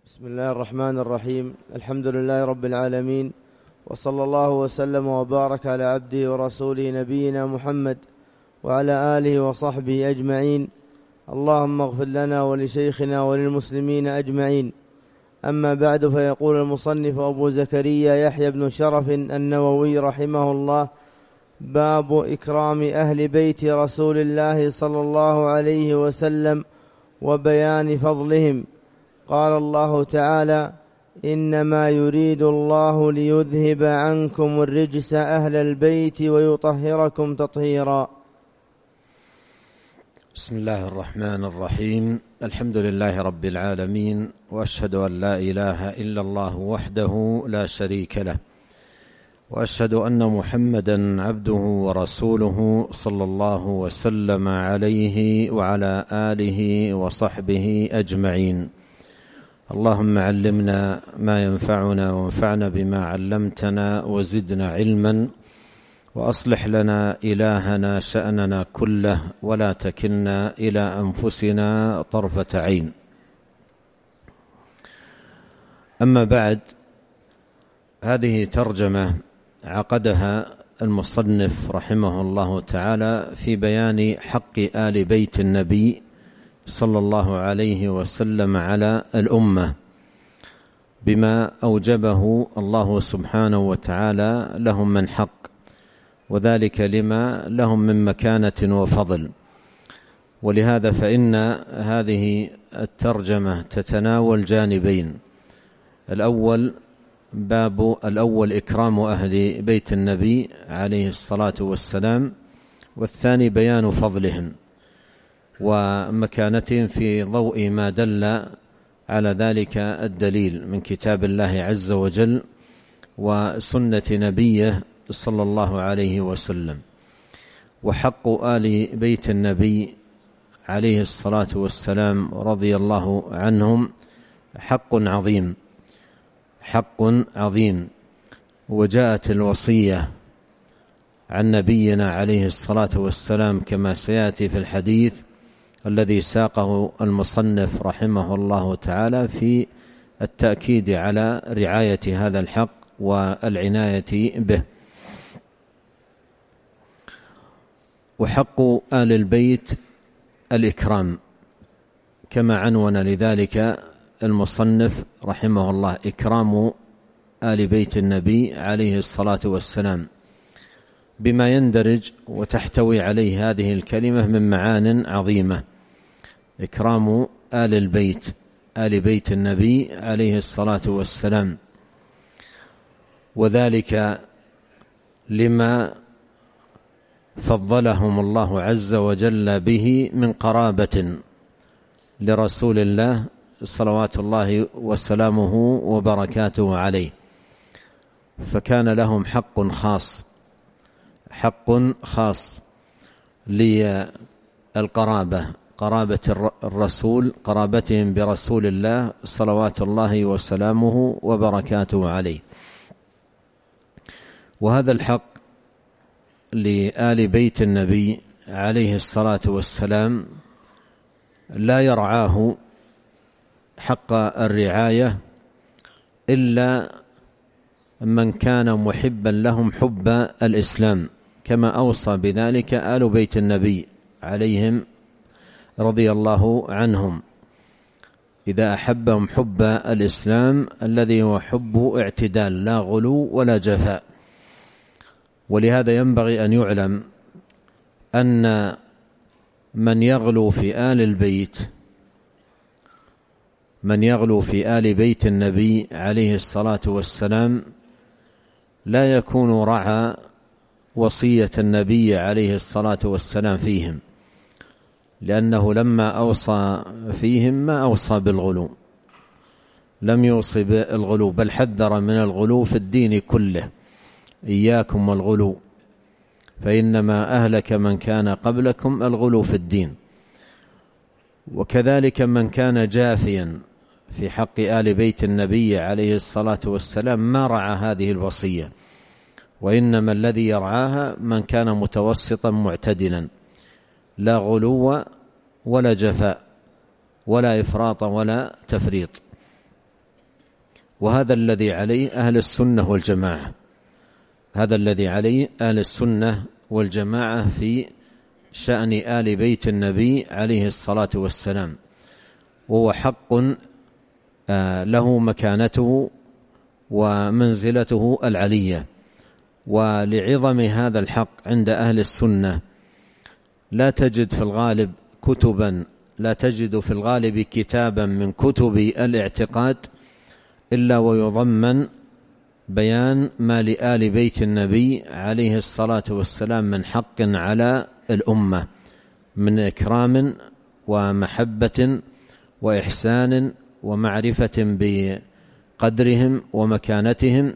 بسم الله الرحمن الرحيم. الحمد لله رب العالمين، وصلى الله وسلم وبارك على عبده ورسوله نبينا محمد وعلى آله وصحبه أجمعين. اللهم اغفر لنا ولشيخنا وللمسلمين أجمعين. أما بعد، فيقول المصنف أبو زكريا يحيى بن شرف النووي رحمه الله: باب إكرام أهل بيت رسول الله صلى الله عليه وسلم وبيان فضلهم. قال الله تعالى: إنما يريد الله ليذهب عنكم الرجس أهل البيت ويطهركم تطهيرا. بسم الله الرحمن الرحيم. الحمد لله رب العالمين، وأشهد أن لا إله إلا الله وحده لا شريك له، وأشهد أن محمدا عبده ورسوله صلى الله وسلم عليه وعلى آله وصحبه أجمعين. اللهم علمنا ما ينفعنا وانفعنا بما علمتنا وزدنا علما، وأصلح لنا إلهنا شأننا كله، ولا تكلنا إلى أنفسنا طرفة عين. أما بعد، هذه ترجمة عقدها المصنف رحمه الله تعالى في بيان حق آل بيت النبي صلى الله عليه وسلم على الأمة بما أوجبه الله سبحانه وتعالى لهم من حق، وذلك لما لهم من مكانة وفضل. ولهذا فإن هذه الترجمة تتناول جانبين: باب الأول إكرام أهل بيت النبي عليه الصلاة والسلام، والثاني بيان فضلهم ومكانتهم في ضوء ما دل على ذلك الدليل من كتاب الله عز وجل وسنة نبيه صلى الله عليه وسلم. وحق آل بيت النبي عليه الصلاة والسلام رضي الله عنهم حق عظيم، وجاءت الوصية عن نبينا عليه الصلاة والسلام كما سيأتي في الحديث الذي ساقه المصنف رحمه الله تعالى في التأكيد على رعاية هذا الحق والعناية به. وحق آل البيت الإكرام، كما عنون لذلك المصنف رحمه الله: إكرام آل بيت النبي عليه الصلاة والسلام، بما يندرج وتحتوي عليه هذه الكلمة من معان عظيمة. إكرام آل بيت النبي عليه الصلاة والسلام، وذلك لما فضلهم الله عز وجل به من قرابة لرسول الله صلوات الله وسلامه وبركاته عليه، فكان لهم حق خاص للقرابة، قرابة الرسول، قرابتهم برسول الله صلوات الله وسلامه وبركاته عليه. وهذا الحق لآل بيت النبي عليه الصلاة والسلام لا يرعاه حق الرعاية إلا من كان محبا لهم حب الإسلام، كما أوصى بذلك آل بيت النبي عليهم رضي الله عنهم، إذا أحبهم حب الإسلام الذي هو حب اعتدال، لا غلو ولا جفاء. ولهذا ينبغي أن يعلم أن من يغلو في آل بيت النبي عليه الصلاة والسلام لا يكون رعى وصية النبي عليه الصلاة والسلام فيهم، لأنه لما أوصى فيهم ما أوصى بالغلو، لم يوصي بالغلو، بل حذر من الغلو في الدين كله: إياكم والغلو، فإنما أهلك من كان قبلكم الغلو في الدين. وكذلك من كان جافيا في حق آل بيت النبي عليه الصلاة والسلام ما رعى هذه الوصية، وإنما الذي يرعاها من كان متوسطا معتدلا، لا غلو ولا جفاء ولا إفراط ولا تفريط. وهذا الذي عليه أهل السنة والجماعة، هذا الذي عليه أهل السنة والجماعة في شأن آل بيت النبي عليه الصلاة والسلام، وهو حق له مكانته ومنزلته العلية. ولعظم هذا الحق عند أهل السنة لا تجد في الغالب كتابا من كتب الاعتقاد إلا ويضمن بيان ما لآل بيت النبي عليه الصلاة والسلام من حق على الأمة من إكرام ومحبة وإحسان ومعرفة بقدرهم ومكانتهم،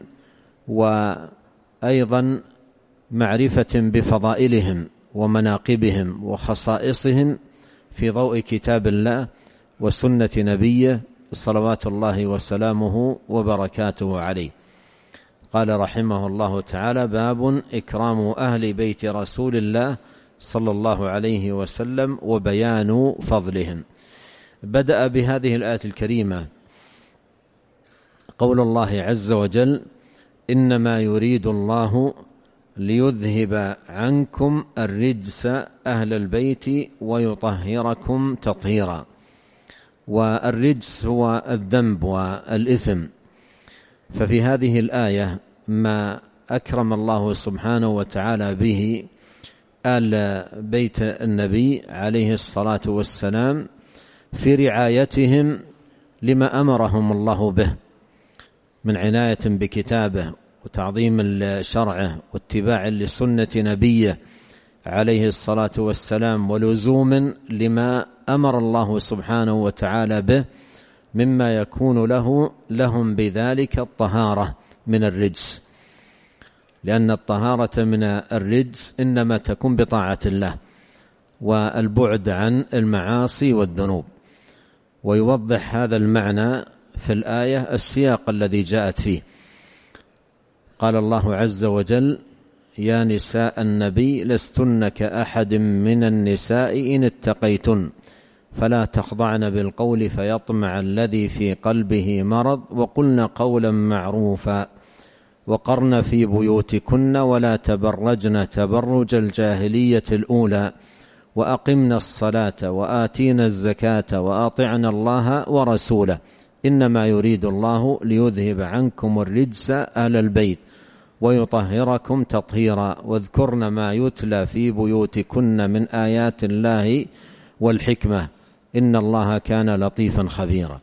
وأيضا معرفة بفضائلهم ومناقبهم وخصائصهم في ضوء كتاب الله وسنة نبيه صلوات الله وسلامه وبركاته عليه. قال رحمه الله تعالى: باب إكرام أهل بيت رسول الله صلى الله عليه وسلم وبيان فضلهم. بدأ بهذه الآية الكريمة قول الله عز وجل: إنما يريد الله ليذهب عنكم الرجس أهل البيت ويطهركم تطهيرا. والرجس هو الذنب والإثم. ففي هذه الآية ما أكرم الله سبحانه وتعالى به آل بيت النبي عليه الصلاة والسلام في رعايتهم لما أمرهم الله به من عناية بكتابه وتعظيم شرعه واتباع لسنة نبيه عليه الصلاة والسلام ولزوم لما أمر الله سبحانه وتعالى به مما يكون لهم بذلك الطهارة من الرجس، لأن الطهارة من الرجس إنما تكون بطاعة الله والبعد عن المعاصي والذنوب. ويوضح هذا المعنى في الآية السياق الذي جاءت فيه. قال الله عز وجل: يا نساء النبي لستن كأحد من النساء إن اتقيتن فلا تخضعن بالقول فيطمع الذي في قلبه مرض وقلن قولا معروفا وقرن في بيوتكن ولا تبرجن تبرج الجاهلية الأولى وأقمنا الصلاة وآتينا الزكاة وأطعنا الله ورسوله إنما يريد الله ليذهب عنكم الرجس أهل البيت ويطهركم تطهيرا واذكرن ما يتلى في بيوتكن من آيات الله والحكمة إن الله كان لطيفا خبيرا.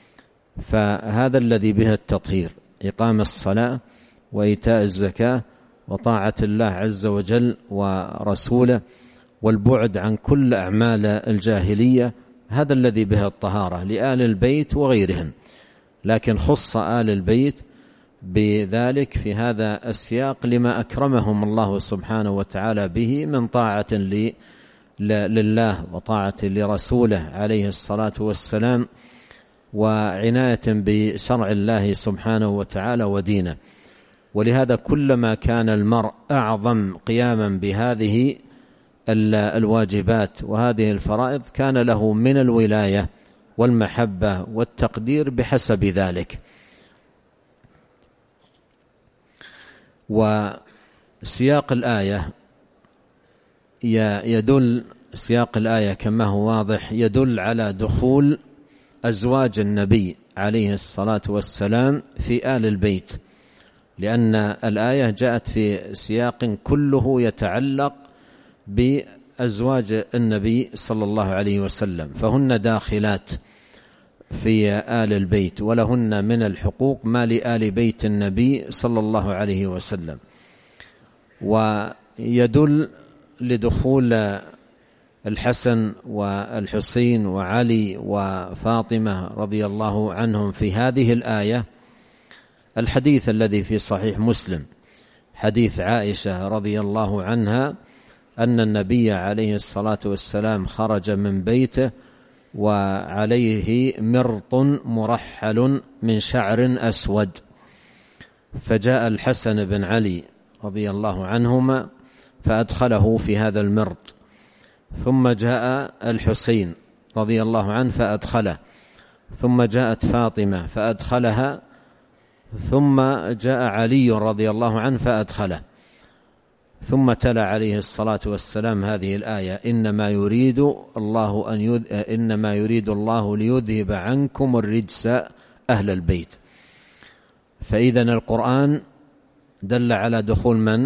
فهذا الذي به التطهير: إقام الصلاة وإيتاء الزكاة وطاعة الله عز وجل ورسوله والبعد عن كل أعمال الجاهلية. هذا الذي به الطهارة لآل البيت وغيرهم، لكن خص آل البيت بذلك في هذا السياق لما أكرمهم الله سبحانه وتعالى به من طاعة لله وطاعة لرسوله عليه الصلاة والسلام وعناية بشرع الله سبحانه وتعالى ودينه. ولهذا كلما كان المرء أعظم قياما بهذه الواجبات وهذه الفرائض كان له من الولاية والمحبة والتقدير بحسب ذلك. وسياق الآية يدل سياق الآية كما هو واضح يدل على دخول أزواج النبي عليه الصلاة والسلام في آل البيت، لأن الآية جاءت في سياق كله يتعلق بأزواج النبي صلى الله عليه وسلم، فهن داخلات في آل البيت ولهن من الحقوق ما لآل بيت النبي صلى الله عليه وسلم. ويدل لدخول الحسن والحسين وعلي وفاطمة رضي الله عنهم في هذه الآية الحديث الذي في صحيح مسلم، حديث عائشة رضي الله عنها أن النبي عليه الصلاة والسلام خرج من بيته وعليه مرط مرحل من شعر أسود، فجاء الحسن بن علي رضي الله عنهما فأدخله في هذا المرط، ثم جاء الحسين رضي الله عنه فأدخله، ثم جاءت فاطمة فأدخلها ثم جاء علي رضي الله عنه فأدخله، ثم تلا عليه الصلاة والسلام هذه الآية: إنما يريد الله ليذهب عنكم الرجس أهل البيت. فإذن القرآن دل على دخول من؟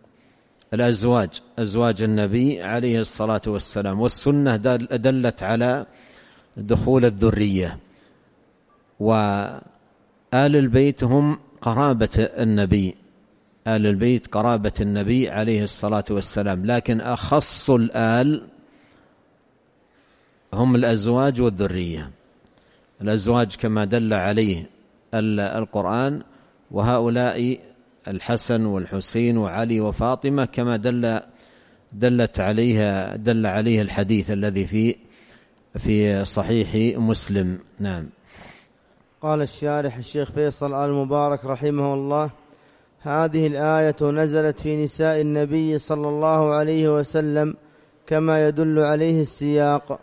أزواج النبي عليه الصلاة والسلام، والسنة دلت على دخول الذرية، وآل البيت هم قرابة النبي، آل البيت قرابة النبي عليه الصلاة والسلام، لكن أخص الآل هم الأزواج والذرية. الأزواج كما دل عليه القرآن، وهؤلاء الحسن والحسين وعلي وفاطمة كما دل عليه الحديث الذي في صحيح مسلم. نعم. قال الشارح الشيخ فيصل آل مبارك رحمه الله: هذه الآية نزلت في نساء النبي صلى الله عليه وسلم كما يدل عليه السياق.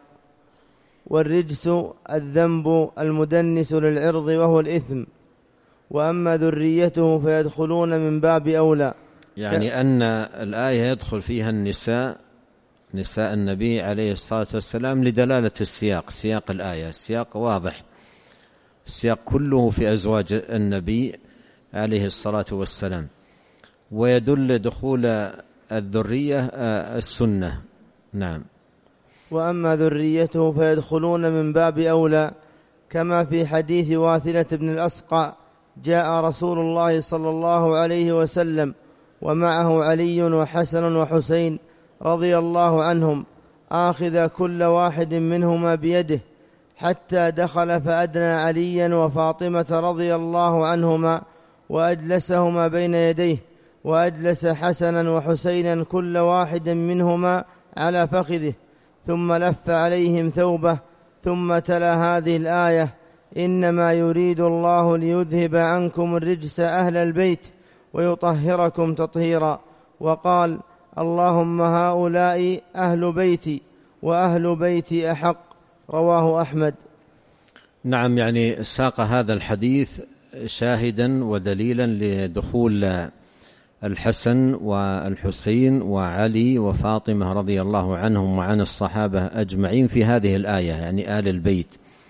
والرجس الذنب المدنس للعرض وهو الإثم، وأما ذريته فيدخلون من باب أولى. يعني أن الآية يدخل فيها نساء النبي عليه الصلاة والسلام لدلالة السياق، سياق الآية السياق واضح، السياق كله في أزواج النبي عليه الصلاة والسلام. ويدل دخول الذرية السنة. نعم. وأما ذريته فيدخلون من باب أولى، كما في حديث واثلة بن الأسقع: جاء رسول الله صلى الله عليه وسلم ومعه علي وحسن وحسين رضي الله عنهم، آخذ كل واحد منهما بيده، حتى دخل فأدنى عليا وفاطمة رضي الله عنهما وأجلسهما بين يديه، وأجلس حسنا وحسينا كل واحد منهما على فخذه، ثم لف عليهم ثوبه، ثم تلا هذه الآية: إنما يريد الله ليذهب عنكم الرجس أهل البيت ويطهركم تطهيرا. وقال: اللهم هؤلاء أهل بيتي وأهل بيتي أحق. رواه أحمد. نعم. يعني ساق هذا الحديث شاهدا ودليلا لدخول الحسن والحسين وعلي وفاطمة رضي الله عنهم وعن الصحابة أجمعين في هذه الآية، يعني آل البيت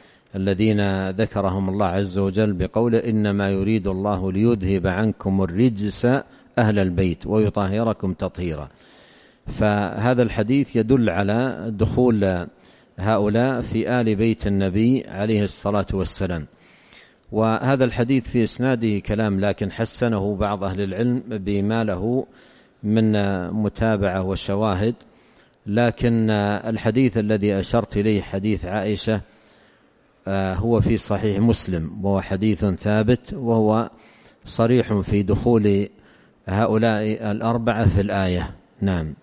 الذين ذكرهم الله عز وجل بقوله: إنما يريد الله ليذهب عنكم الرجس أهل البيت ويطهركم تطهيرا. فهذا الحديث يدل على دخول هؤلاء في آل بيت النبي عليه الصلاة والسلام. وهذا الحديث في إسناده كلام، لكن حسنه بعض أهل العلم بما له من متابعة وشواهد. لكن الحديث الذي أشرت إليه حديث عائشة هو في صحيح مسلم، وهو حديث ثابت، وهو صريح في دخول هؤلاء الأربعة في الآية. نعم.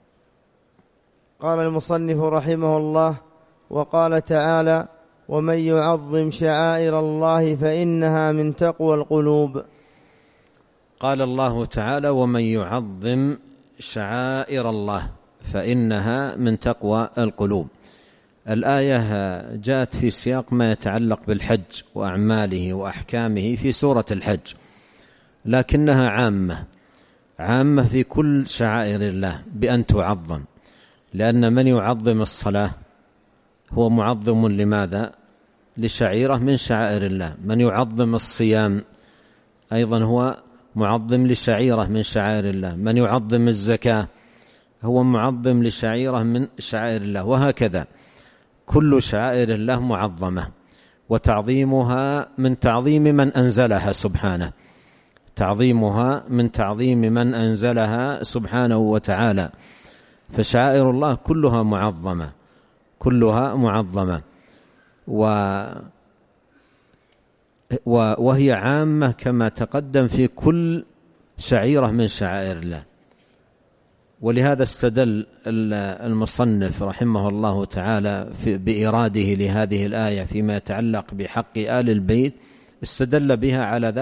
قال المصنف رحمه الله: وقال تعالى: ومن يعظم شعائر الله فإنها من تقوى القلوب. قال الله تعالى: ومن يعظم شعائر الله فإنها من تقوى القلوب. الآية جاءت في سياق ما يتعلق بالحج وأعماله وأحكامه في سورة الحج، لكنها عامة في كل شعائر الله بأن تعظم، لأن من يعظم الصلاة هو معظم لماذا؟ لشعيرة من شعائر الله. من يعظم الصيام أيضا هو معظم لشعيرة من شعائر الله. من يعظم الزكاة هو معظم لشعيرة من شعائر الله، وهكذا كل شعائر الله معظمة، وتعظيمها من تعظيم من أنزلها سبحانه، تعظيمها من تعظيم من أنزلها سبحانه وتعالى. فشعائر الله كلها معظمة وهي عامة كما تقدم في كل شعيرة من شعائر الله. ولهذا استدل المصنف رحمه الله تعالى بإراده لهذه الآية فيما يتعلق بحق آل البيت، استدل بها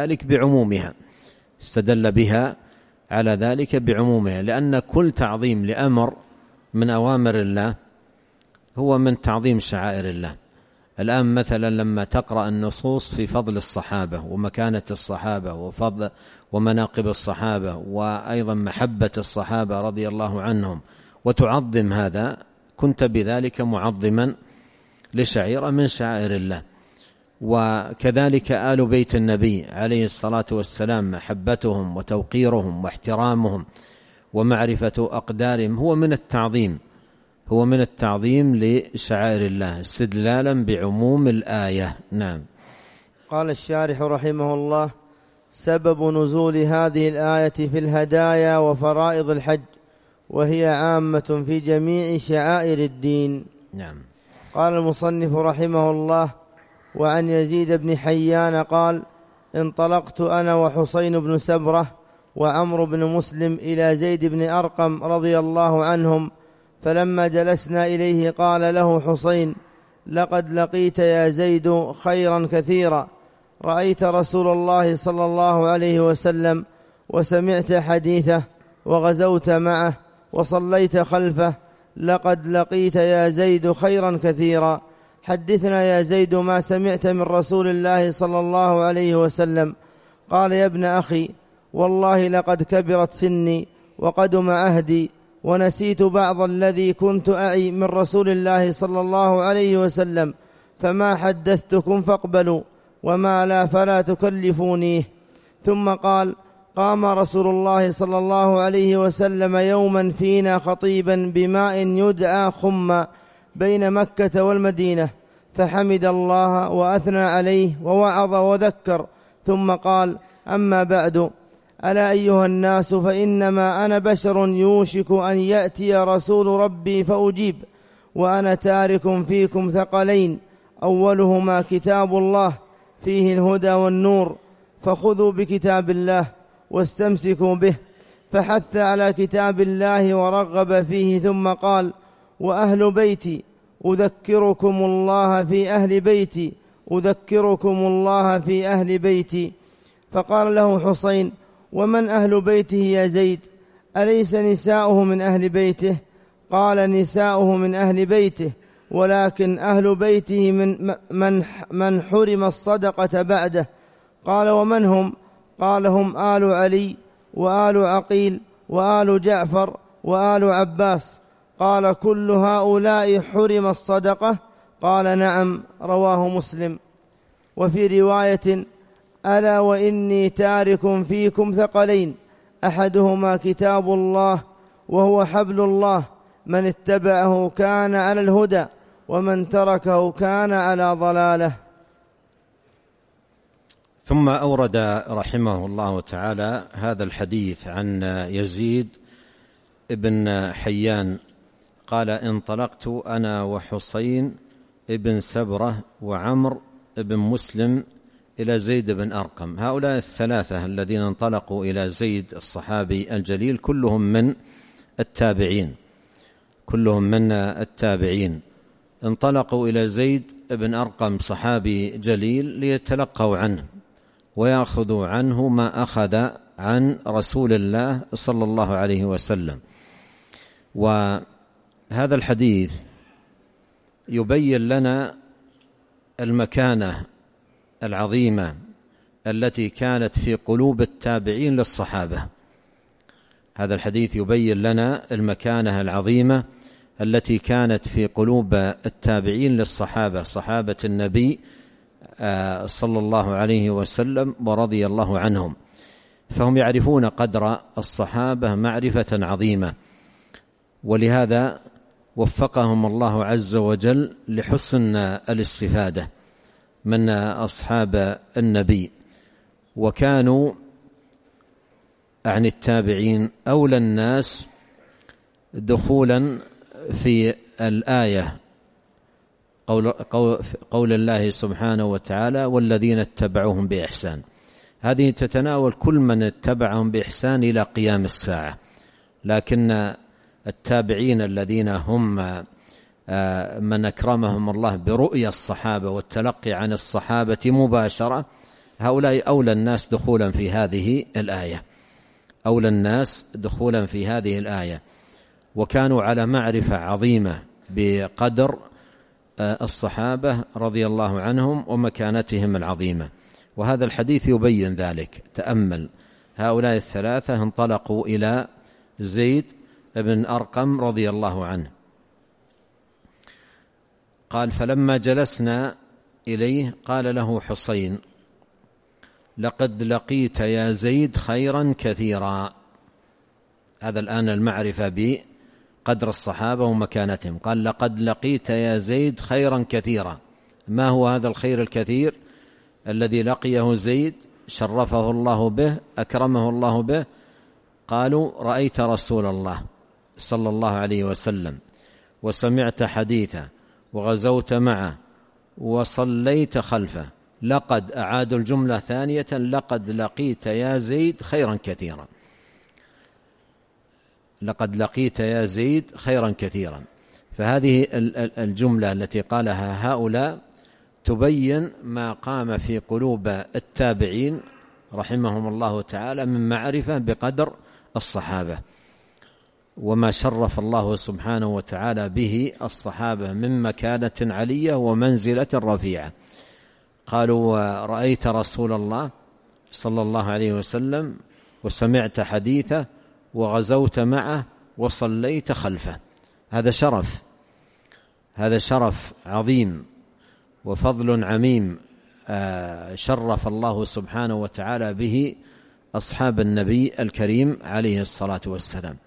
على ذلك بعمومها، لأن كل تعظيم لأمر من أوامر الله هو من تعظيم شعائر الله. الآن مثلا لما تقرأ النصوص في فضل الصحابة ومكانة الصحابة وفضل ومناقب الصحابة وأيضا محبة الصحابة رضي الله عنهم وتعظم هذا، كنت بذلك معظما لشعيرة من شعائر الله. وكذلك آل بيت النبي عليه الصلاة والسلام، محبتهم وتوقيرهم واحترامهم ومعرفة أقدارهم هو من التعظيم لشعائر الله استدلالا بعموم الآية. نعم. قال الشارح رحمه الله: سبب نزول هذه الآية في الهدايا وفرائض الحج، وهي عامة في جميع شعائر الدين. نعم. قال المصنف رحمه الله: وعن يزيد بن حيان قال: انطلقت أنا وحسين بن سبرة وعمرو بن مسلم إلى زيد بن أرقم رضي الله عنهم، فلما جلسنا إليه قال له حسين: لقد لقيت يا زيد خيرا كثيرا، رأيت رسول الله صلى الله عليه وسلم وسمعت حديثه وغزوت معه وصليت خلفه، لقد لقيت يا زيد خيرا كثيرا، حدثنا يا زيد ما سمعت من رسول الله صلى الله عليه وسلم. قال: يا ابن أخي، والله لقد كبرت سني وقدم عهدي، ونسيت بعض الذي كنت أعي من رسول الله صلى الله عليه وسلم، فما حدثتكم فاقبلوا، وما لا فلا تكلفونيه. ثم قال: قام رسول الله صلى الله عليه وسلم يوما فينا خطيبا بماء يدعى خم بين مكة والمدينة، فحمد الله وأثنى عليه ووعظ وذكر، ثم قال: أما بعد، ألا أيها الناس، فإنما أنا بشر يوشك أن يأتي رسول ربي فأجيب، وأنا تارك فيكم ثقلين، أولهما كتاب الله فيه الهدى والنور، فخذوا بكتاب الله واستمسكوا به. فحث على كتاب الله ورغب فيه، ثم قال: وأهل بيتي أذكركم الله في أهل بيتي، أذكركم الله في أهل بيتي. فقال له حسين: ومن أهل بيته يا زيد؟ أليس نساؤه من أهل بيته؟ قال: نساؤه من أهل بيته، ولكن أهل بيته من حرم الصدقة بعده. قال: ومن هم؟ قال: هم آل علي وآل عقيل وآل جعفر وآل عباس. قال: كل هؤلاء حرم الصدقة؟ قال: نعم. رواه مسلم. وفي رواية: ألا وإني تارك فيكم ثقلين، أحدهما كتاب الله وهو حبل الله، من اتبعه كان على الهدى، ومن تركه كان على ضلاله. ثم أورد رحمه الله تعالى هذا الحديث عن يزيد ابن حيان قال: انطلقت أنا وحسين ابن سبرة وعمر ابن مسلم إلى زيد بن أرقم. هؤلاء الثلاثة الذين انطلقوا إلى زيد الصحابي الجليل كلهم من التابعين، انطلقوا إلى زيد بن أرقم صحابي جليل ليتلقوا عنه ويأخذوا عنه ما أخذ عن رسول الله صلى الله عليه وسلم. وهذا الحديث يبين لنا المكانة العظيمة التي كانت في قلوب التابعين للصحابة. هذا الحديث يبين لنا المكانة العظيمة التي كانت في قلوب التابعين للصحابة، صحابة النبي صلى الله عليه وسلم ورضي الله عنهم، فهم يعرفون قدر الصحابة معرفة عظيمة، ولهذا وفقهم الله عز وجل لحسن الاستفادة من أصحاب النبي. وكانوا عن التابعين أولى الناس دخولا في الآية، قول الله سبحانه وتعالى: والذين اتبعوهم بإحسان. هذه تتناول كل من اتبعهم بإحسان إلى قيام الساعة، لكن التابعين الذين هم من أكرمهم الله برؤية الصحابة والتلقي عن الصحابة مباشرة، هؤلاء أولى الناس دخولا في هذه الآية، وكانوا على معرفة عظيمة بقدر الصحابة رضي الله عنهم ومكانتهم العظيمة. وهذا الحديث يبين ذلك. تأمل، هؤلاء الثلاثة انطلقوا إلى زيد بن أرقم رضي الله عنه، قال: فلما جلسنا إليه قال له حسين: لقد لقيت يا زيد خيرا كثيرا. هذا الآن المعرفة بقدر الصحابة ومكانتهم. قال: لقد لقيت يا زيد خيرا كثيرا. ما هو هذا الخير الكثير الذي لقيه زيد شرفه الله به أكرمه الله به؟ قالوا: رأيت رسول الله صلى الله عليه وسلم وسمعت حديثه وغزوت معه وصليت خلفه. لقد أعاد الجملة ثانية: لقد لقيت يا زيد خيرا كثيرا. لقد لقيت يا زيد خيرا كثيرا. فهذه الجملة التي قالها هؤلاء تبين ما قام في قلوب التابعين رحمهم الله تعالى من معرفة بقدر الصحابة، وما شرف الله سبحانه وتعالى به الصحابة من مكانة علية ومنزلة رفيعة. قالوا: رأيت رسول الله صلى الله عليه وسلم وسمعت حديثه وغزوت معه وصليت خلفه. هذا شرف، هذا شرف عظيم وفضل عميم شرف الله سبحانه وتعالى به أصحاب النبي الكريم عليه الصلاة والسلام.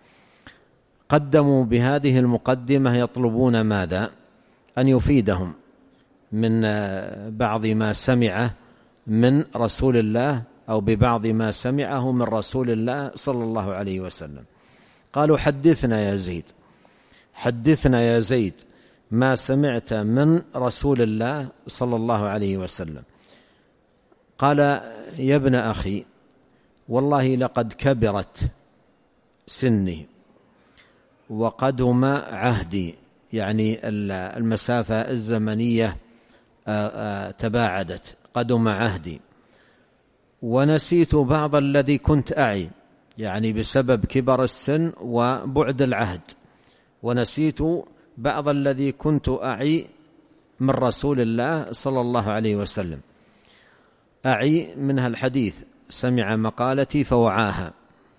قدموا بهذه المقدمة يطلبون ماذا؟ أن يفيدهم من بعض ما سمعه من رسول الله أو ببعض ما سمعه من رسول الله صلى الله عليه وسلم. قالوا: حدثنا يا زيد، حدثنا يا زيد ما سمعت من رسول الله صلى الله عليه وسلم. قال: يا ابن أخي، والله لقد كبرت سني وقدم عهدي، يعني المسافة الزمنية تباعدت، قدم عهدي، ونسيت بعض الذي كنت أعي، يعني بسبب كبر السن وبعد العهد، ونسيت بعض الذي كنت أعي من رسول الله صلى الله عليه وسلم. أعي منها الحديث، سمع مقالتي فوعاها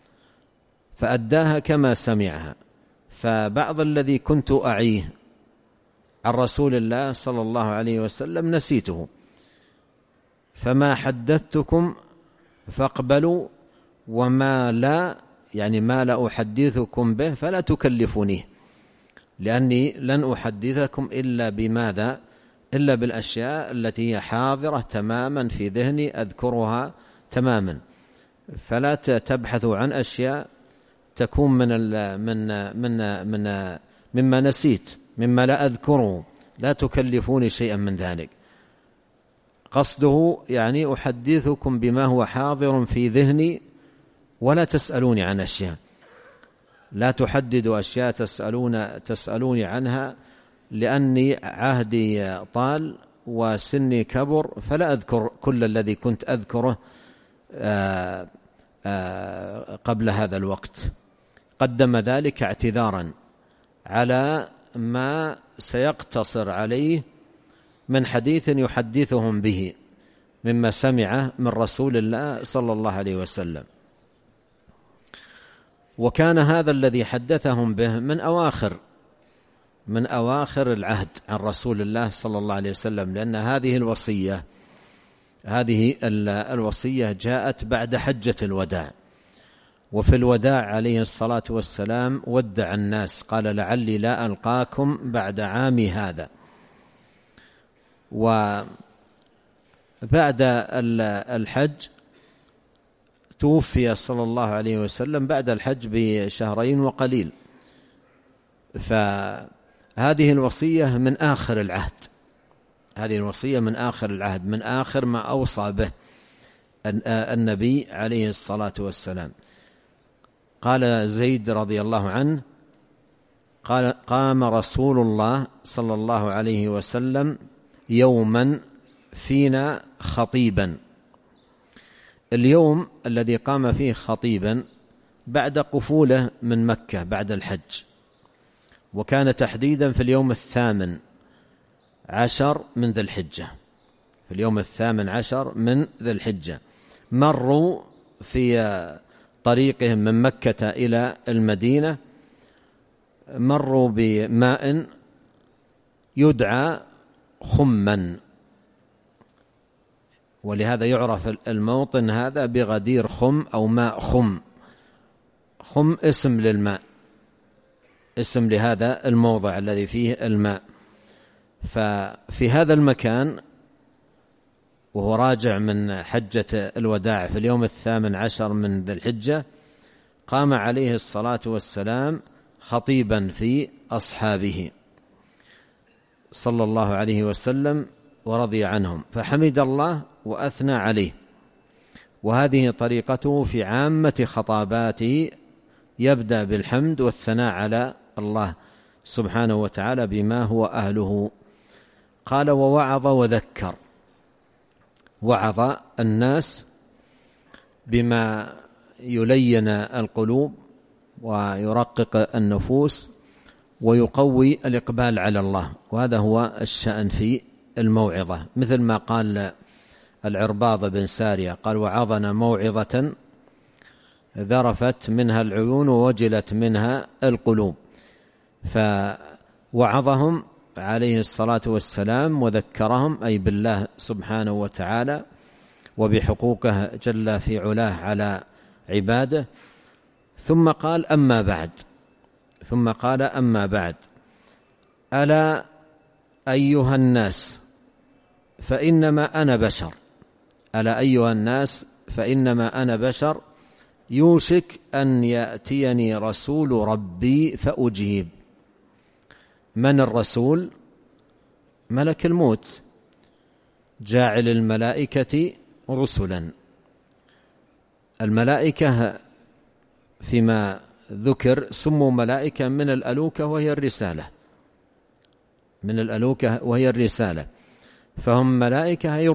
فأداها كما سمعها. فبعض الذي كنت أعيه عن رسول الله صلى الله عليه وسلم نسيته، فما حدثتكم فاقبلوا، وما لا، يعني ما لا أحدثكم به فلا تكلفونيه، لأني لن أحدثكم إلا بماذا؟ إلا بالأشياء التي هي حاضرة تماما في ذهني أذكرها تماما. فلا تبحثوا عن أشياء تكون مما نسيت، مما لا أذكره، لا تكلفوني شيئا من ذلك. قصده يعني أحدثكم بما هو حاضر في ذهني ولا تسألوني عن أشياء، لا تحددوا أشياء تسألوني عنها، لأني عهدي طال وسني كبر، فلا أذكر كل الذي كنت أذكره قبل هذا الوقت. قدم ذلك اعتذارا على ما سيقتصر عليه من حديث يحدثهم به مما سمع من رسول الله صلى الله عليه وسلم. وكان هذا الذي حدثهم به من أواخر العهد عن رسول الله صلى الله عليه وسلم، لأن هذه الوصية جاءت بعد حجة الوداع، وفي الوداع عليه الصلاة والسلام ودع الناس، قال: لعلي لا ألقاكم بعد عامي هذا. وبعد الحج توفي صلى الله عليه وسلم بعد الحج بشهرين وقليل. فهذه الوصية من آخر العهد، هذه الوصية من آخر العهد، من آخر ما أوصى به النبي عليه الصلاة والسلام. قال زيد رضي الله عنه: قام رسول الله صلى الله عليه وسلم يوما فينا خطيبا. اليوم الذي قام فيه خطيبا بعد قفوله من مكة بعد الحج، وكان تحديدا في اليوم 8 عشر من ذي الحجة، في اليوم 18 من ذي الحجة، مروا في طريقهم من مكة إلى المدينة، مروا بماء يدعى خما، ولهذا يعرف الموطن هذا بغدير خم أو ماء خم. خم اسم للماء، اسم لهذا الموضع الذي فيه الماء. ففي هذا المكان وهو راجع من حجة الوداع في اليوم 18 من ذي الحجة، قام عليه الصلاة والسلام خطيبا في أصحابه صلى الله عليه وسلم ورضي عنهم، فحمد الله وأثنى عليه. وهذه طريقته في عامة خطاباته، يبدأ بالحمد والثناء على الله سبحانه وتعالى بما هو أهله. قال: ووعظ وذكر. وعظ الناس بما يلين القلوب ويرقق النفوس ويقوي الإقبال على الله، وهذا هو الشأن في الموعظة، مثل ما قال العرباض بن سارية قال: وعظنا موعظة ذرفت منها العيون ووجلت منها القلوب. فوعظهم عليه الصلاة والسلام وذكرهم أي بالله سبحانه وتعالى وبحقوقه جل في علاه على عباده. ثم قال: أما بعد ألا أيها الناس فإنما أنا بشر. ألا أيها الناس فإنما أنا بشر يوشك أن يأتيني رسول ربي فأجيب. من الرسول؟ ملك الموت، جاعل الملائكة رسلا. الملائكة فيما ذكر سموا ملائكة من الألوكة وهي الرسالة، من الألوكة وهي الرسالة، فهم ملائكة أي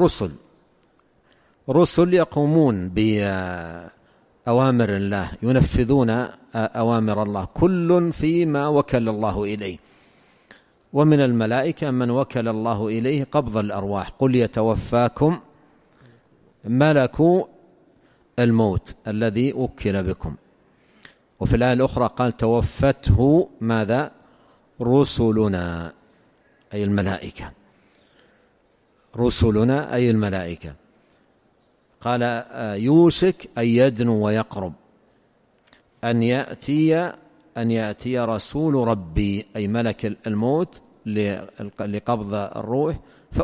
رسل يقومون بأوامر الله، ينفذون أوامر الله، كل فيما وكل الله إليه. ومن الملائكة من وكل الله إليه قبض الأرواح، قل يتوفاكم ملك الموت الذي وكل بكم. وفي الآية الأخرى قال: توفته ماذا؟ رسلنا أي الملائكة، رسلنا أي الملائكة. قال: يوشك أن يدنو ويقرب أن يأتي رسول ربي أي ملك الموت لقبض الروح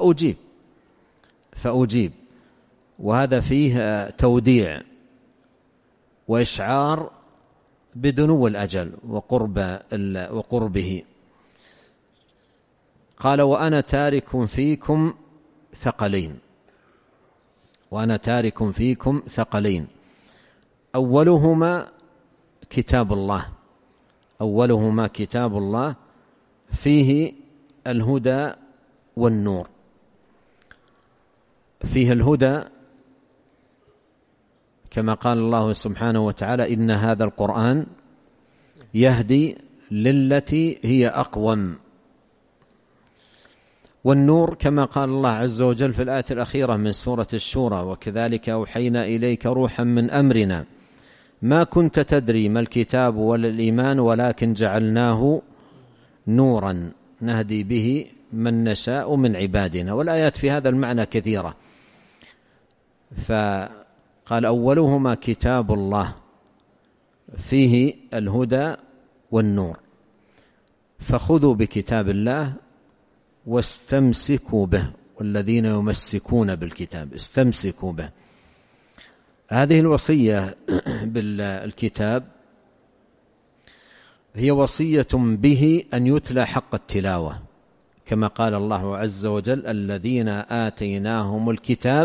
فأجيب. وهذا فيه توديع وإشعار بدنو الأجل وقربه. قال: وأنا تارك فيكم ثقلين أولهما كتاب الله فيه الهدى والنور. فيه الهدى كما قال الله سبحانه وتعالى: إن هذا القرآن يهدي للتي هي أقوم. والنور كما قال الله عز وجل في الآية الأخيرة من سورة الشورى: وكذلك أوحينا إليك روحا من أمرنا ما كنت تدري ما الكتاب ولا الإيمان ولكن جعلناه نورا نهدي به من نشاء من عبادنا. والآيات في هذا المعنى كثيرة. فقال: أولهما كتاب الله فيه الهدى والنور، فخذوا بكتاب الله واستمسكوا به، والذين يمسكون بالكتاب استمسكوا به. هذه الوصية بالكتاب هي وصية به أن يتلى حق التلاوة، كما قال الله عز وجل: الذين آتيناهم الكتاب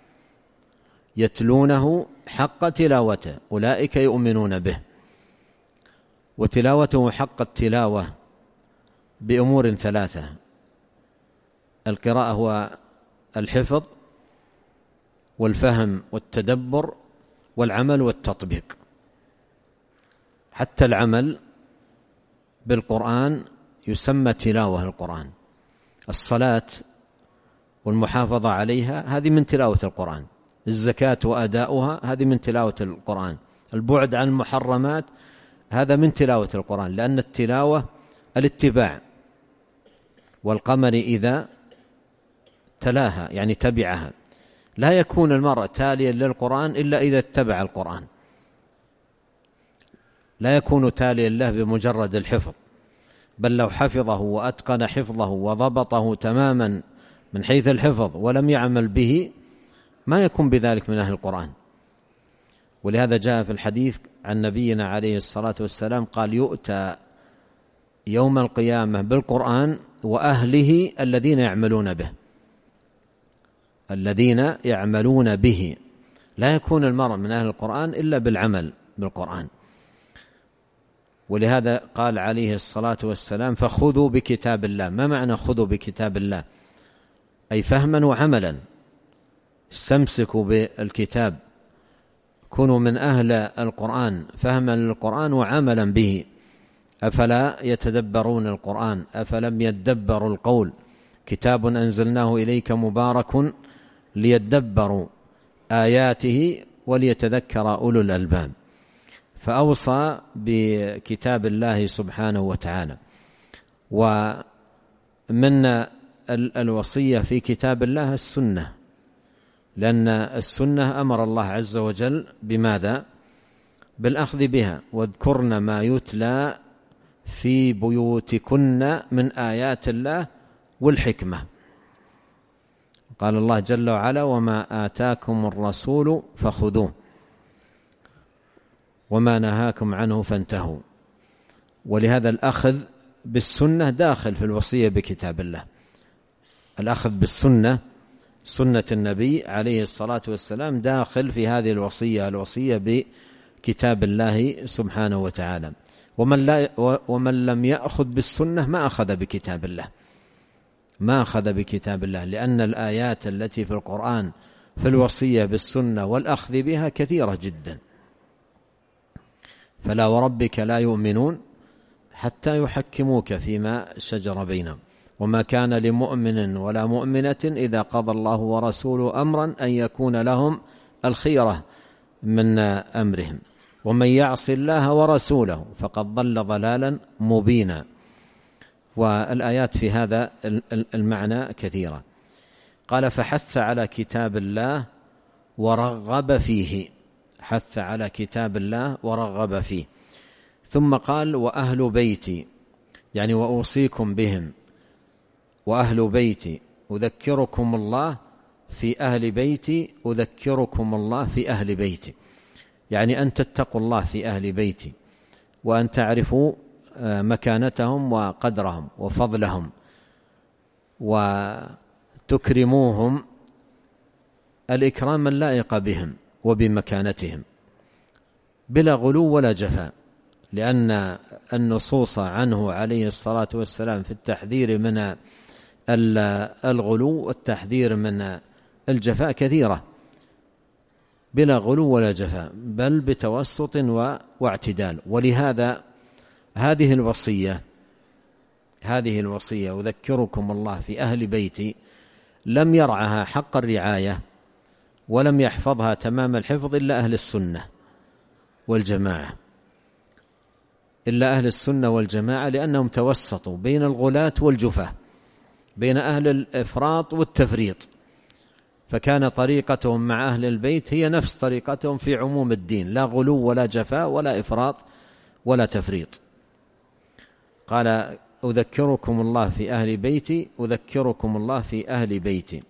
يتلونه حق تلاوته أولئك يؤمنون به. وتلاوته حق التلاوة بأمور ثلاثة: القراءة هو الحفظ والفهم والتدبر والعمل والتطبيق. حتى العمل بالقرآن يسمى تلاوة القرآن. الصلاة والمحافظة عليها هذه من تلاوة القرآن، الزكاة وأداؤها هذه من تلاوة القرآن، البعد عن المحرمات هذا من تلاوة القرآن، لأن التلاوة الاتباع، والقمر إذا تلاها يعني تبعها. لا يكون المرء تاليا للقرآن إلا إذا اتبع القرآن، لا يكون تاليا له بمجرد الحفظ، بل لو حفظه وأتقن حفظه وضبطه تماما من حيث الحفظ ولم يعمل به ما يكون بذلك من أهل القرآن. ولهذا جاء في الحديث عن نبينا عليه الصلاة والسلام قال: يؤتى يوم القيامة بالقرآن وأهله الذين يعملون به، الذين يعملون به. لا يكون المرء من أهل القرآن إلا بالعمل بالقرآن. ولهذا قال عليه الصلاة والسلام: فخذوا بكتاب الله. ما معنى خذوا بكتاب الله؟ أي فهما وعملا، استمسكوا بالكتاب، كونوا من أهل القرآن فهما للقرآن وعملا به. أفلا يتدبرون القرآن أفلم يدبروا القول كتاب أنزلناه إليك مبارك ليدبروا آياته وليتذكر أولو الألباب. فأوصى بكتاب الله سبحانه وتعالى. ومن الوصية في كتاب الله السنة، لأن السنة أمر الله عز وجل بماذا؟ بالأخذ بها. واذكرن ما يتلى في بيوتكن من آيات الله والحكمة. قال الله جل وعلا: وما آتاكم الرسول فخذوه وما نهاكم عنه فانتهوا. ولهذا الأخذ بالسنة داخل في الوصية بكتاب الله. الأخذ بالسنة، سنة النبي عليه الصلاة والسلام، داخل في هذه الوصية بكتاب الله سبحانه وتعالى. ومن لم يأخذ بالسنة ما أخذ بكتاب الله، ما أخذ بكتاب الله، لأن الآيات التي في القرآن في الوصية بالسنة والأخذ بها كثيرة جدا. فلا وربك لا يؤمنون حتى يحكموك فيما شجر بينهم وما كان لمؤمن ولا مؤمنة إذا قضى الله ورسوله أمرا أن يكون لهم الخيرة من أمرهم ومن يعص الله ورسوله فقد ضل ضلالا مبينا. والآيات في هذا المعنى كثيرة. قال: فحث على كتاب الله ورغب فيه، حث على كتاب الله ورغب فيه. ثم قال: وأهل بيتي، يعني وأوصيكم بهم، وأهل بيتي أذكركم الله في أهل بيتي، أذكركم الله في أهل بيتي، يعني أن تتقوا الله في أهل بيتي، وأن تعرفوا مكانتهم وقدرهم وفضلهم، وتكرموهم الإكرام اللائق بهم وبمكانتهم بلا غلو ولا جفاء، لأن النصوص عنه عليه الصلاة والسلام في التحذير من الغلو والتحذير من الجفاء كثيرة، بلا غلو ولا جفاء، بل بتوسط واعتدال. ولهذا هذه الوصية أذكركم الله في أهل بيتي لم يرعها حق الرعاية ولم يحفظها تمام الحفظ إلا أهل السنة والجماعة، إلا أهل السنة والجماعة، لأنهم توسطوا بين الغلاة والجفاة، بين أهل الإفراط والتفريط، فكان طريقتهم مع أهل البيت هي نفس طريقتهم في عموم الدين، لا غلو ولا جفاء ولا إفراط ولا تفريط. قال: أذكركم الله في أهل بيتي، أذكركم الله في أهل بيتي.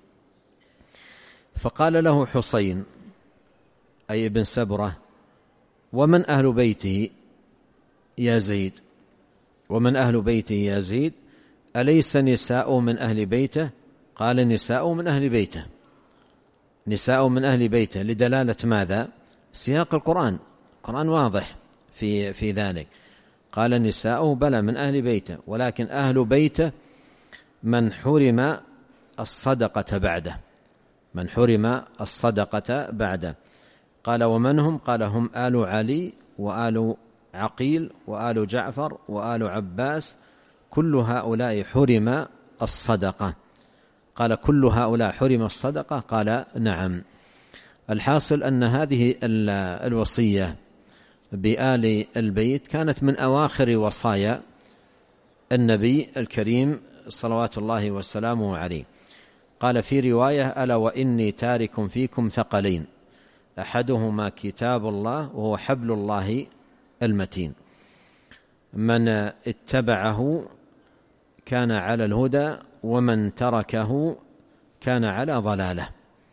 فقال له حسين أي ابن سبرة: ومن أهل بيته يا زيد؟ ومن أهل بيته يا زيد؟ أليس نساء من أهل بيته؟ قال: نساء من أهل بيته، نساء من أهل بيته، لدلالة ماذا؟ سياق القرآن واضح في ذلك. قال: نساء بلى من أهل بيته، ولكن أهل بيته من حرم الصدقة بعده، من حرم الصدقة بعده. قال: ومن هم؟ قال: هم آل علي وآل عقيل وآل جعفر وآل عباس، كل هؤلاء حرم الصدقة. قال كل هؤلاء حرم الصدقة؟ قال نعم. الحاصل أن هذه الوصية بآل البيت كانت من أواخر وصايا النبي الكريم صلوات الله وسلامه عليه. قال في رواية: ألا وإني تارك فيكم ثقلين أحدهما كتاب الله وهو حبل الله المتين، من اتبعه كان على الهدى ومن تركه كان على ضلاله.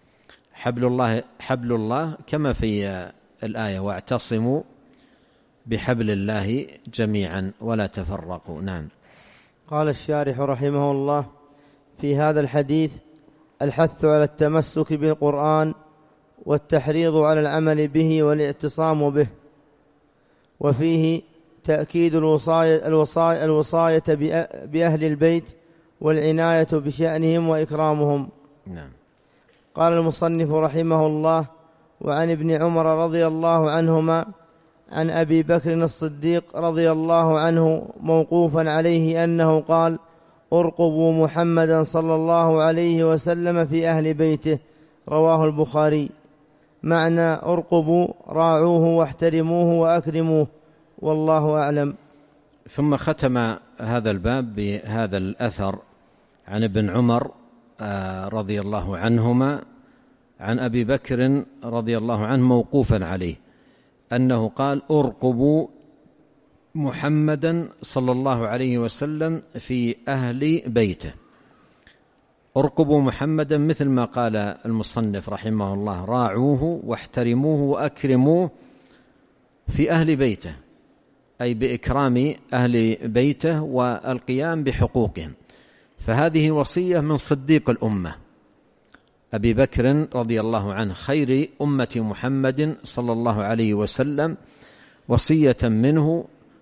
حبل الله كما في الآية: واعتصموا بحبل الله جميعا ولا تفرقوا. نعم. قال الشارح رحمه الله: في هذا الحديث الحث على التمسك بالقرآن والتحريض على العمل به والاعتصام به، وفيه تأكيد الوصاية بأهل البيت والعناية بشأنهم وإكرامهم. نعم. قال المصنف رحمه الله: وعن ابن عمر رضي الله عنهما عن أبي بكر الصديق رضي الله عنه موقوفا عليه أنه قال: ارقبوا محمدا صلى الله عليه وسلم في أهل بيته. رواه البخاري. معنى ارقبوا راعوه واحترموه وأكرموه، والله أعلم. ثم ختم هذا الباب بهذا الأثر عن ابن عمر رضي الله عنهما عن أبي بكر رضي الله عنه موقوفا عليه أنه قال: ارقبوا محمدا صلى الله عليه وسلم في أهل بيته. ارقبوا محمدا مثل ما قال المصنف رحمه الله: راعوه واحترموه وأكرموه في أهل بيته، أي بإكرام أهل بيته والقيام بحقوقهم. فهذه وصية من صديق الأمة أبي بكر رضي الله عنه خير أمة محمد صلى الله عليه وسلم، وصية منه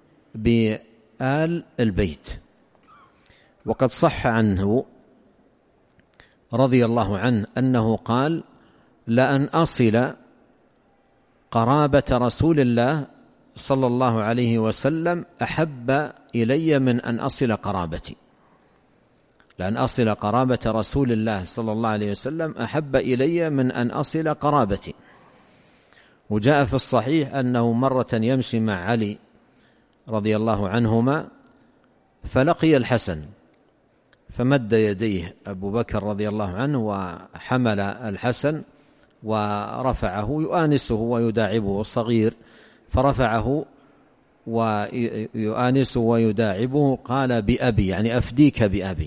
بآل البيت. وقد صح عنه رضي الله عنه أنه قال: لأن أصل قرابة رسول الله صلى الله عليه وسلم أحب إلي من أن أصل قرابتي. لأن أصل قرابة رسول الله صلى الله عليه وسلم أحب إلي من أن أصل قرابتي. وجاء في الصحيح أنه مرة يمشي مع علي رضي الله عنهما فلقي الحسن، فمد يديه أبو بكر رضي الله عنه وحمل الحسن ورفعه يؤانسه ويداعبه، صغير فرفعه ويؤانسه ويداعبه. قال: بأبي، يعني أفديك بأبي،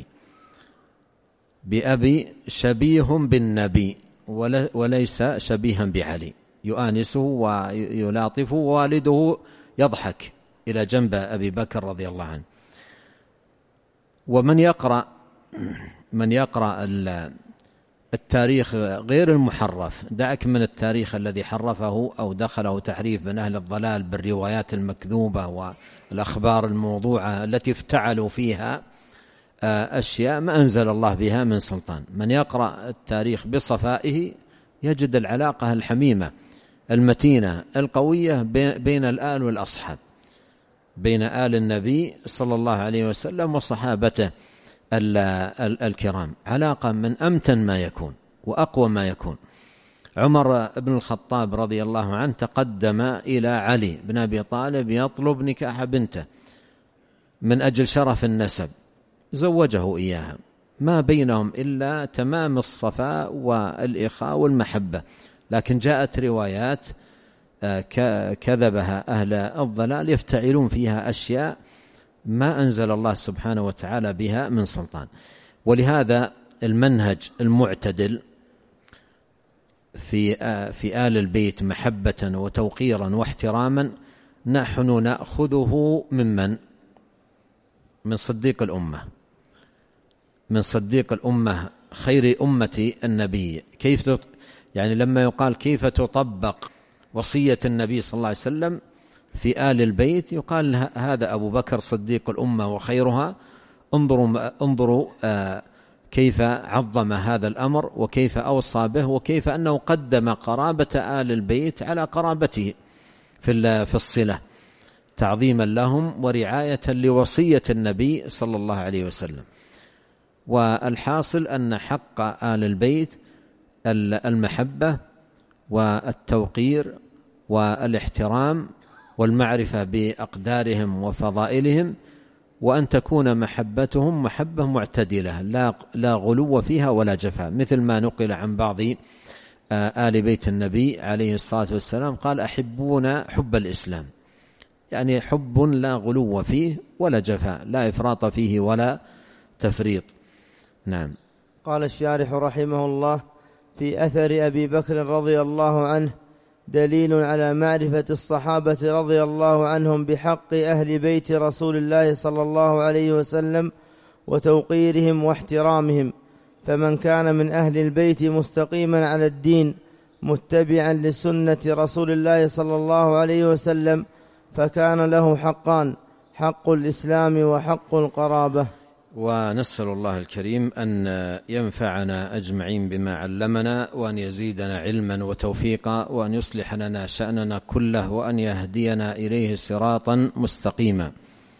بأبي شبيه بالنبي وليس شبيها بعلي. يؤانسه ويلاطفه، ووالده يضحك إلى جنب أبي بكر رضي الله عنه. ومن يقرأ التاريخ غير المحرف، دعك من التاريخ الذي حرفه أو دخله تحريف من أهل الضلال بالروايات المكذوبة والأخبار الموضوعة التي افتعلوا فيها أشياء ما أنزل الله بها من سلطان. من يقرأ التاريخ بصفائه يجد العلاقة الحميمة المتينة القوية بين الآل والأصحاب، بين آل النبي صلى الله عليه وسلم وصحابته الكرام، علاقة من أمتن ما يكون وأقوى ما يكون. عمر بن الخطاب رضي الله عنه تقدم إلى علي بن أبي طالب يطلب نكاح بنته من أجل شرف النسب، زوجه إياها، ما بينهم إلا تمام الصفاء والإخاء والمحبة. لكن جاءت روايات كذبها أهل الضلال يفتعلون فيها أشياء ما أنزل الله سبحانه وتعالى بها من سلطان. ولهذا المنهج المعتدل في آل البيت محبة وتوقيرا واحتراما نحن نأخذه من صديق الأمة، من صديق الأمة خير أمة النبي. يعني لما يقال كيف تطبق وصية النبي صلى الله عليه وسلم في آل البيت، يقال هذا أبو بكر صديق الأمة وخيرها. انظروا كيف عظم هذا الأمر وكيف أوصى به، وكيف أنه قدم قرابة آل البيت على قرابته في الصلة، تعظيما لهم ورعاية لوصية النبي صلى الله عليه وسلم. والحاصل أن حق آل البيت المحبة والتوقير والاحترام والمعرفة بأقدارهم وفضائلهم، وأن تكون محبتهم محبة معتدلة لا غلو فيها ولا جفاء، مثل ما نقل عن بعض آل بيت النبي عليه الصلاة والسلام قال: أحبون حب الإسلام، يعني حب لا غلو فيه ولا جفاء، لا إفراط فيه ولا تفريط. نعم. قال الشارح رحمه الله: في أثر أبي بكر رضي الله عنه دليل على معرفة الصحابة رضي الله عنهم بحق أهل بيت رسول الله صلى الله عليه وسلم وتوقيرهم واحترامهم، فمن كان من أهل البيت مستقيما على الدين متبعا لسنة رسول الله صلى الله عليه وسلم فكان له حقان: حق الإسلام وحق القرابة. ونسأل الله الكريم أن ينفعنا أجمعين بما علمنا، وأن يزيدنا علما وتوفيقا، وأن يصلح لنا شأننا كله، وأن يهدينا إليه صراطا مستقيما.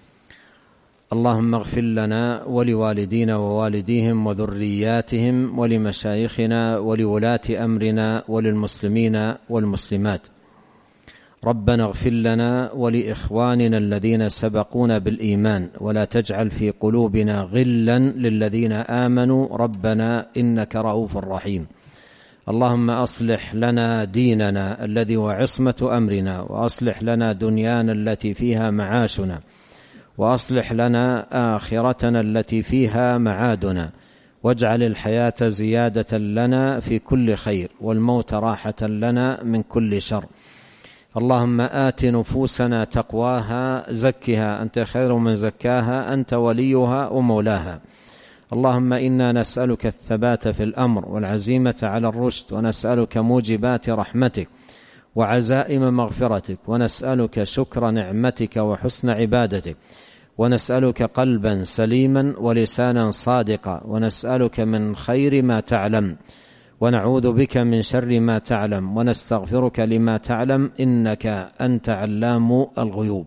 اللهم اغفر لنا ولوالدينا ووالديهم وذرياتهم ولمشايخنا ولولاة أمرنا وللمسلمين والمسلمات. ربنا اغفر لنا ولإخواننا الذين سبقونا بالإيمان، ولا تجعل في قلوبنا غلا للذين آمنوا ربنا إنك رؤوف رحيم. اللهم أصلح لنا ديننا الذي هو عصمة أمرنا، وأصلح لنا دنيانا التي فيها معاشنا، وأصلح لنا آخرتنا التي فيها معادنا، واجعل الحياة زيادة لنا في كل خير، والموت راحة لنا من كل شر. اللهم آت نفوسنا تقواها زكها أنت خير من زكاها أنت وليها ومولاها. اللهم إنا نسألك الثبات في الأمر والعزيمة على الرشد، ونسألك موجبات رحمتك وعزائم مغفرتك، ونسألك شكر نعمتك وحسن عبادتك، ونسألك قلبا سليما ولسانا صادقا، ونسألك من خير ما تعلم، ونعوذ بك من شر ما تعلم، ونستغفرك لما تعلم، إنك أنت علام الغيوب.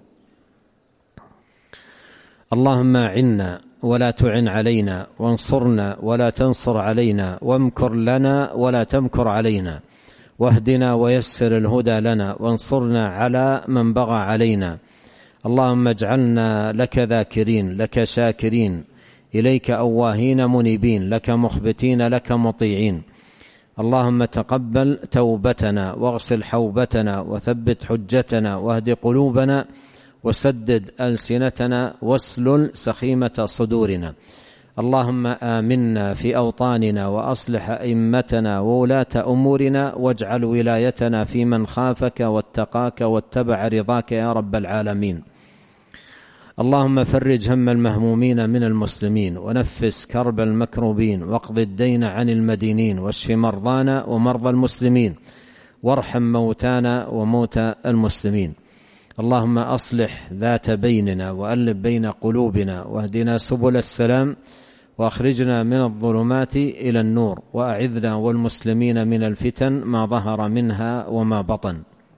اللهم أعنا ولا تعن علينا، وانصرنا ولا تنصر علينا، وامكر لنا ولا تمكر علينا، واهدنا ويسر الهدى لنا، وانصرنا على من بغى علينا. اللهم اجعلنا لك ذاكرين، لك شاكرين، إليك أواهين منيبين، لك مخبتين، لك مطيعين. اللهم تقبل توبتنا، واغسل حوبتنا، وثبت حجتنا، واهد قلوبنا، وسدد ألسنتنا، واسلل سخيمة صدورنا. اللهم آمنا في أوطاننا، وأصلح أئمتنا وولاة أمورنا، واجعل ولايتنا في من خافك واتقاك واتبع رضاك يا رب العالمين. اللهم فرج هم المهمومين من المسلمين، ونفس كرب المكروبين، واقض الدين عن المدينين، واشف مرضانا ومرضى المسلمين، وارحم موتانا وموتى المسلمين. اللهم أصلح ذات بيننا، وألف بين قلوبنا، واهدنا سبل السلام، وأخرجنا من الظلمات إلى النور، وأعذنا والمسلمين من الفتن ما ظهر منها وما بطن.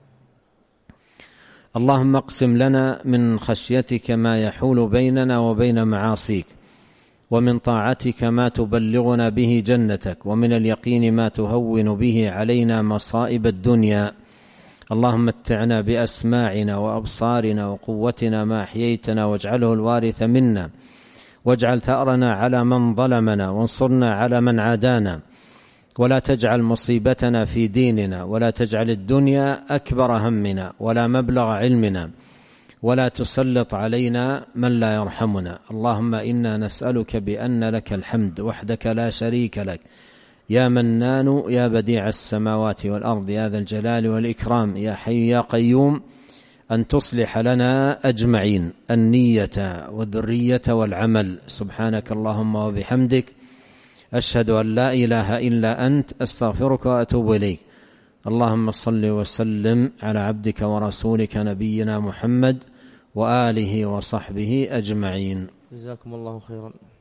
اللهم اقسم لنا من خشيتك ما يحول بيننا وبين معاصيك، ومن طاعتك ما تبلغنا به جنتك، ومن اليقين ما تهون به علينا مصائب الدنيا. اللهم متعنا بأسماعنا وأبصارنا وقوتنا ما أحييتنا، واجعله الوارث منا، واجعل ثأرنا على من ظلمنا، وانصرنا على من عادانا، ولا تجعل مصيبتنا في ديننا، ولا تجعل الدنيا أكبر همنا ولا مبلغ علمنا، ولا تسلط علينا من لا يرحمنا. اللهم إنا نسألك بأن لك الحمد وحدك لا شريك لك، يا منان يا بديع السماوات والأرض، يا ذا الجلال والإكرام، يا حي يا قيوم، أن تصلح لنا أجمعين النية والذرية والعمل. سبحانك اللهم وبحمدك، أشهد أن لا إله إلا أنت، أستغفرك وأتوب إليك. اللهم صل وسلم على عبدك ورسولك نبينا محمد وآله وصحبه أجمعين. جزاكم الله خيرا.